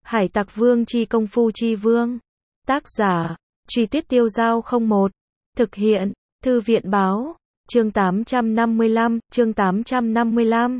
Hải Tặc Vương chi công phu chi vương. Tác giả, Truy Tuyết Tiêu Dao 01. Thực hiện, Thư viện báo, chương 855, chương 855.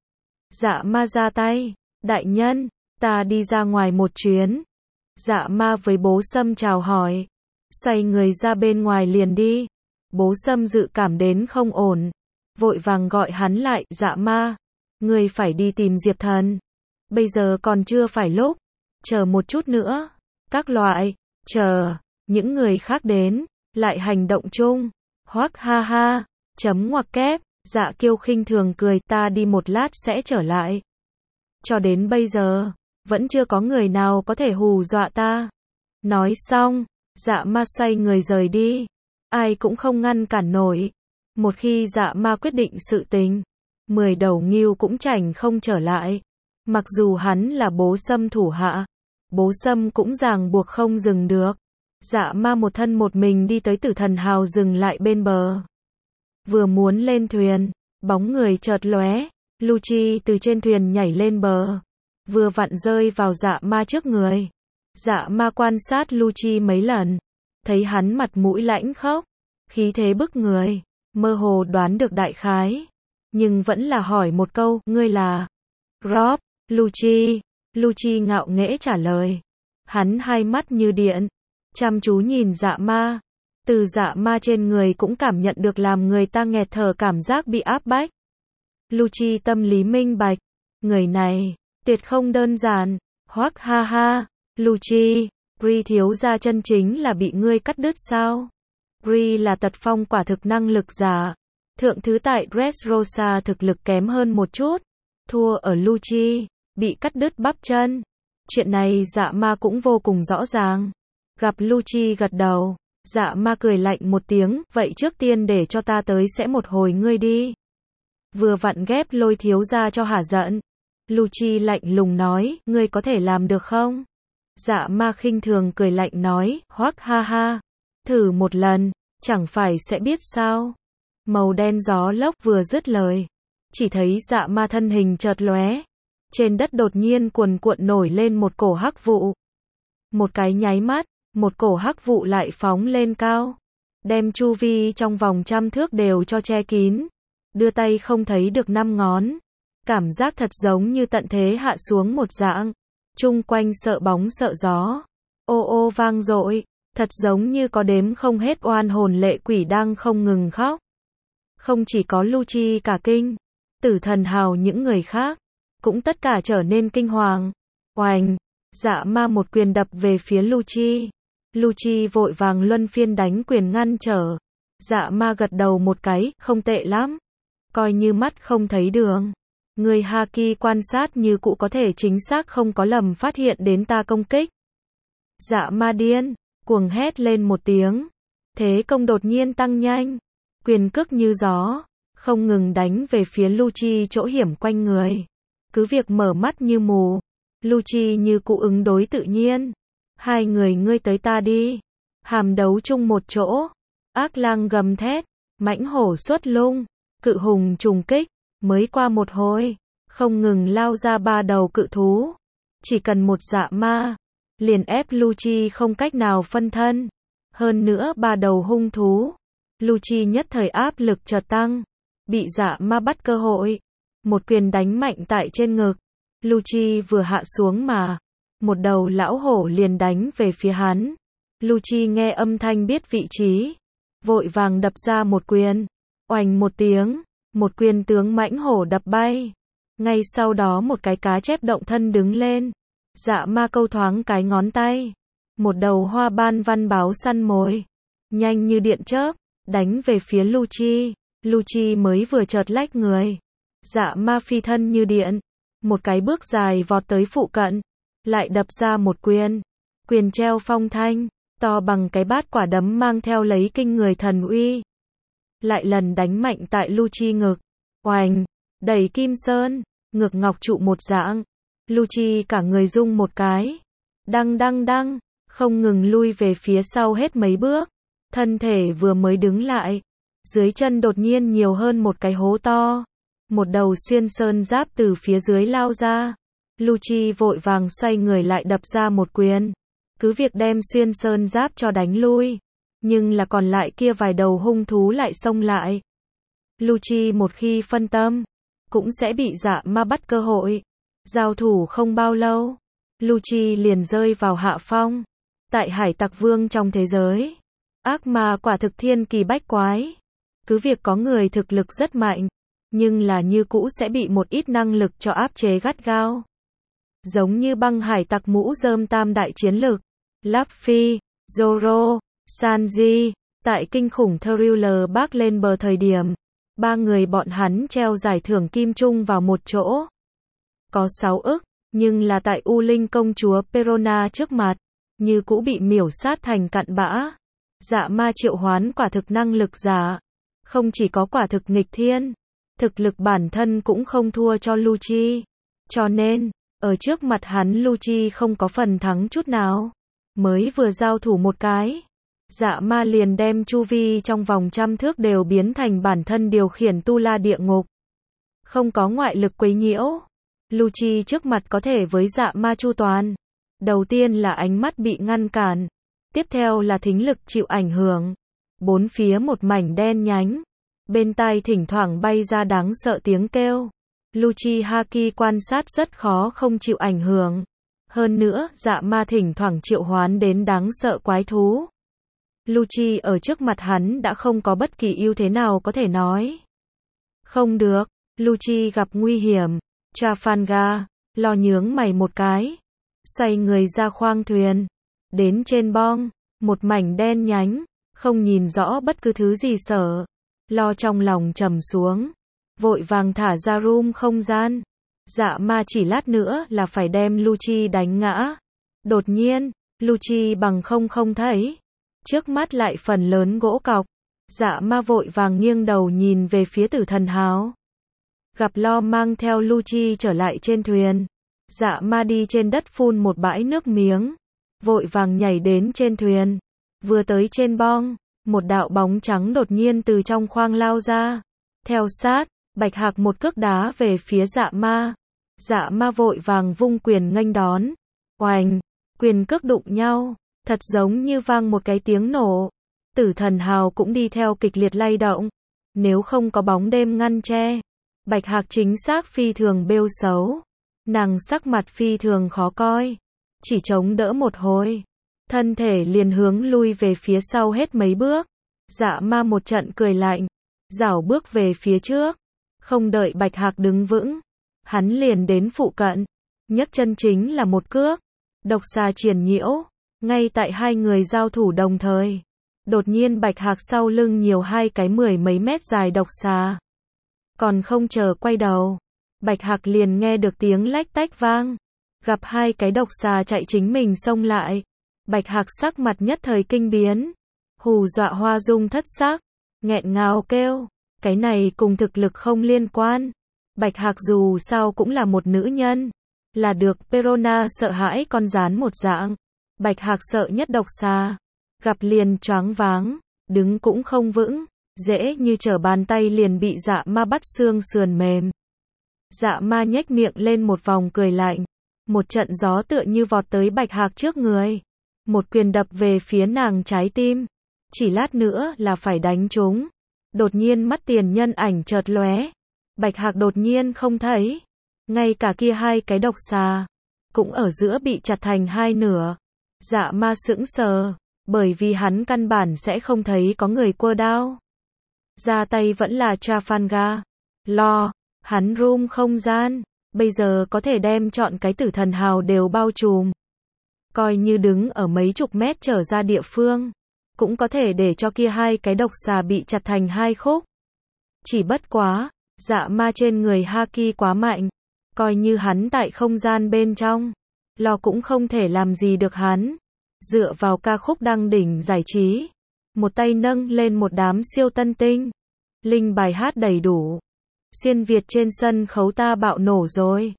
Dạ ma ra tay, đại nhân, ta đi ra ngoài một chuyến. Dạ ma với Bố Sâm chào hỏi, xoay người ra bên ngoài liền đi. Bố Sâm dự cảm đến không ổn, vội vàng gọi hắn lại, dạ ma, ngươi phải đi tìm Diệp Thần. Bây giờ còn chưa phải lúc, chờ một chút nữa, các loại, chờ, những người khác đến, lại hành động chung. Hoác ha ha, chấm ngoặc kép, Dạ Kiêu khinh thường cười, ta đi một lát sẽ trở lại. Cho đến bây giờ, vẫn chưa có người nào có thể hù dọa ta. Nói xong, dạ ma xoay người rời đi. Ai cũng không ngăn cản nổi. Một khi dạ ma quyết định sự tình, 10 đầu ngưu cũng chảnh không trở lại. Mặc dù hắn là Bố Sâm thủ hạ, Bố Sâm cũng ràng buộc không dừng được. Dạ ma một thân một mình đi tới Tử Thần Hào dừng lại bên bờ. Vừa muốn lên thuyền, bóng người chợt lóe, Lucci từ trên thuyền nhảy lên bờ, vừa vặn rơi vào dạ ma trước người. Dạ ma quan sát Lucci mấy lần, thấy hắn mặt mũi lãnh khốc, khí thế bức người, mơ hồ đoán được đại khái, nhưng vẫn là hỏi một câu, ngươi là Rob, Lucci. Lucci ngạo nghễ trả lời. Hắn hai mắt như điện, chăm chú nhìn dạ ma. Từ dạ ma trên người cũng cảm nhận được làm người ta nghẹt thở cảm giác bị áp bách. Lucci tâm lý minh bạch, người này, tuyệt không đơn giản. Hoác ha ha, Lucci, Bree thiếu gia chân chính là bị ngươi cắt đứt sao? Bree là tật phong quả thực năng lực giả. Thượng thứ tại Dressrosa thực lực kém hơn một chút. Thua ở Lucci, bị cắt đứt bắp chân. Chuyện này dạ ma cũng vô cùng rõ ràng. Gặp Lucci gật đầu, dạ ma cười lạnh một tiếng, vậy trước tiên để cho ta tới sẽ một hồi ngươi đi. Vừa vặn ghép Lôi thiếu gia cho hả giận. Lucci lạnh lùng nói, ngươi có thể làm được không? Dạ ma khinh thường cười lạnh nói, hoác ha ha, thử một lần, chẳng phải sẽ biết sao. Màu đen gió lốc vừa dứt lời, chỉ thấy dạ ma thân hình chợt lóe. Trên đất đột nhiên cuồn cuộn nổi lên một cổ hắc vụ. Một cái nháy mắt, một cổ hắc vụ lại phóng lên cao, đem chu vi trong vòng 100 thước đều cho che kín. Đưa tay không thấy được 5 ngón. Cảm giác thật giống như tận thế hạ xuống một dạng. Chung quanh sợ bóng sợ gió. Ô ô vang dội, thật giống như có đếm không hết oan hồn lệ quỷ đang không ngừng khóc. Không chỉ có Lucci cả kinh, Tử Thần Hào những người khác cũng tất cả trở nên kinh hoàng. Oành, dạ ma một quyền đập về phía Lucci. Lucci vội vàng luân phiên đánh quyền ngăn trở. Dạ ma gật đầu một cái, không tệ lắm. Coi như mắt không thấy đường. Người Haki quan sát như cũ có thể chính xác không có lầm phát hiện đến ta công kích. Dạ ma điên, cuồng hét lên một tiếng. Thế công đột nhiên tăng nhanh. Quyền cước như gió, không ngừng đánh về phía Lucci chỗ hiểm quanh người. Cứ việc mở mắt như mù, Lucci như cũ ứng đối tự nhiên. Hai người ngươi tới ta đi. Hàm đấu chung một chỗ. Ác lang gầm thét, mãnh hổ xuất lung, cự hùng trùng kích. Mới qua một hồi, không ngừng lao ra 3 đầu cự thú. Chỉ cần một dạ ma, liền ép Lucci không cách nào phân thân. Hơn nữa 3 đầu hung thú. Lucci nhất thời áp lực chợt tăng. Bị dạ ma bắt cơ hội. Một quyền đánh mạnh tại trên ngực. Lucci vừa hạ xuống mà. Một đầu lão hổ liền đánh về phía hắn. Lucci nghe âm thanh biết vị trí. Vội vàng đập ra một quyền. Oành một tiếng. Một quyền tướng mãnh hổ đập bay. Ngay sau đó một cái cá chép động thân đứng lên. Dạ ma câu thoáng cái ngón tay. Một đầu hoa ban văn báo săn mồi. Nhanh như điện chớp. Đánh về phía Lucci. Lucci mới vừa chợt lách người. Dạ ma phi thân như điện. Một cái bước dài vọt tới phụ cận. Lại đập ra một quyền. Quyền treo phong thanh. To bằng cái bát quả đấm mang theo lấy kinh người thần uy. Lại lần đánh mạnh tại Lucci ngực. Oành, đẩy kim sơn, ngực ngọc trụ một dạng. Lucci cả người rung một cái. Đăng đăng đăng, không ngừng lui về phía sau hết mấy bước. Thân thể vừa mới đứng lại. Dưới chân đột nhiên nhiều hơn một cái hố to. Một đầu xuyên sơn giáp từ phía dưới lao ra. Lucci vội vàng xoay người lại đập ra một quyền. Cứ việc đem xuyên sơn giáp cho đánh lui. Nhưng là còn lại kia vài đầu hung thú lại xông lại. Lucci một khi phân tâm, cũng sẽ bị dạ ma bắt cơ hội. Giao thủ không bao lâu, Lucci liền rơi vào hạ phong. Tại hải tặc vương trong thế giới, ác ma quả thực thiên kỳ bách quái. Cứ việc có người thực lực rất mạnh, nhưng là như cũ sẽ bị một ít năng lực cho áp chế gắt gao. Giống như băng hải tặc mũ rơm tam đại chiến lực, Luffy, Zoro, Sanji, tại kinh khủng Thriller Bark lên bờ thời điểm, ba người bọn hắn treo giải thưởng kim chung vào một chỗ. Có 6 ức, nhưng là tại U Linh công chúa Perona trước mặt, như cũ bị miểu sát thành cặn bã. Dạ ma triệu hoán quả thực năng lực giả, không chỉ có quả thực nghịch thiên, thực lực bản thân cũng không thua cho Lucci. Cho nên, ở trước mặt hắn Lucci không có phần thắng chút nào. Mới vừa giao thủ một cái, dạ ma liền đem chu vi trong vòng 100 thước đều biến thành bản thân điều khiển tu la địa ngục. Không có ngoại lực quấy nhiễu, Lucci trước mặt có thể với dạ ma chu toàn. Đầu tiên là ánh mắt bị ngăn cản, tiếp theo là thính lực chịu ảnh hưởng. Bốn phía một mảnh đen nhánh, bên tai thỉnh thoảng bay ra đáng sợ tiếng kêu. Lucci Haki quan sát rất khó không chịu ảnh hưởng. Hơn nữa, dạ ma thỉnh thoảng triệu hoán đến đáng sợ quái thú. Lucci ở trước mặt hắn đã không có bất kỳ ưu thế nào có thể nói. Không được, Lucci gặp nguy hiểm. Trafalgar, lo nhướng mày một cái. Xoay người ra khoang thuyền. Đến trên bong, một mảnh đen nhánh, không nhìn rõ bất cứ thứ gì sở. Lo trong lòng trầm xuống. Vội vàng thả ra room không gian. Dạ ma chỉ lát nữa là phải đem Lucci đánh ngã. Đột nhiên, Lucci bằng không thấy. Trước mắt lại phần lớn gỗ cọc. Dạ ma vội vàng nghiêng đầu nhìn về phía tử thần hào. Gặp Lo mang theo Lucci trở lại trên thuyền. Dạ ma đi trên đất phun một bãi nước miếng. Vội vàng nhảy đến trên thuyền. Vừa tới trên bong, một đạo bóng trắng đột nhiên từ trong khoang lao ra. Theo sát, Bạch Hạc một cước đá về phía dạ ma. Dạ ma vội vàng vung quyền nghênh đón. Oành, quyền cước đụng nhau, thật giống như vang một cái tiếng nổ. Tử thần hào cũng đi theo kịch liệt lay động. Nếu không có bóng đêm ngăn che, Bạch Hạc chính xác phi thường bêu xấu. Nàng sắc mặt phi thường khó coi. Chỉ chống đỡ một hồi, thân thể liền hướng lui về phía sau hết mấy bước. Dạ ma một trận cười lạnh, rảo bước về phía trước. Không đợi Bạch Hạc đứng vững, hắn liền đến phụ cận, nhấc chân chính là một cước. Độc xà triển nhiễu, ngay tại hai người giao thủ đồng thời. Đột nhiên Bạch Hạc sau lưng nhiều hai cái 10 mấy mét dài độc xà. Còn không chờ quay đầu, Bạch Hạc liền nghe được tiếng lách tách vang. Gặp hai cái độc xà chạy chính mình xông lại. Bạch Hạc sắc mặt nhất thời kinh biến. Hù dọa Hoa Dung thất sắc, nghẹn ngào kêu. Cái này cùng thực lực không liên quan. Bạch Hạc dù sao cũng là một nữ nhân. Là được Perona sợ hãi con rán một dạng. Bạch Hạc sợ nhất độc xà. Gặp liền choáng váng, đứng cũng không vững. Dễ như trở bàn tay liền bị dạ ma bắt xương sườn mềm. Dạ ma nhếch miệng lên một vòng cười lạnh. Một trận gió tựa như vọt tới Bạch Hạc trước người. Một quyền đập về phía nàng trái tim. Chỉ lát nữa là phải đánh trúng. Đột nhiên mắt tiền nhân ảnh chợt lóe. Bạch Hạc đột nhiên không thấy. Ngay cả kia hai cái độc xà cũng ở giữa bị chặt thành hai nửa. Dạ ma sững sờ, bởi vì hắn căn bản sẽ không thấy có người quơ đao. Ra tay vẫn là Trafalgar. Lo, hắn room không gian, bây giờ có thể đem chọn cái tử thần hào đều bao trùm. Coi như đứng ở mấy chục mét trở ra địa phương, cũng có thể để cho kia hai cái độc xà bị chặt thành hai khúc. Chỉ bất quá, dạ ma trên người Haki quá mạnh. Coi như hắn tại không gian bên trong, Lo cũng không thể làm gì được hắn. Dựa vào ca khúc đăng đỉnh giải trí, một tay nâng lên một đám siêu tân tinh. Linh bài hát đầy đủ. Xuyên Việt trên sân khấu ta bạo nổ rồi.